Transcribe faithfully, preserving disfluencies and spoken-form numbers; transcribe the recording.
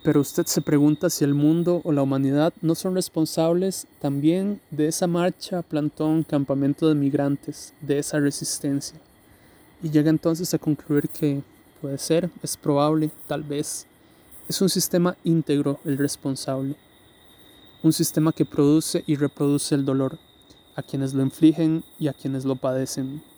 Pero usted se pregunta si el mundo o la humanidad no son responsables también de esa marcha, plantón, campamento de migrantes, de esa resistencia. Y llega entonces a concluir que puede ser, es probable, tal vez, es un sistema íntegro el responsable. Un sistema que produce y reproduce el dolor, a quienes lo infligen y a quienes lo padecen.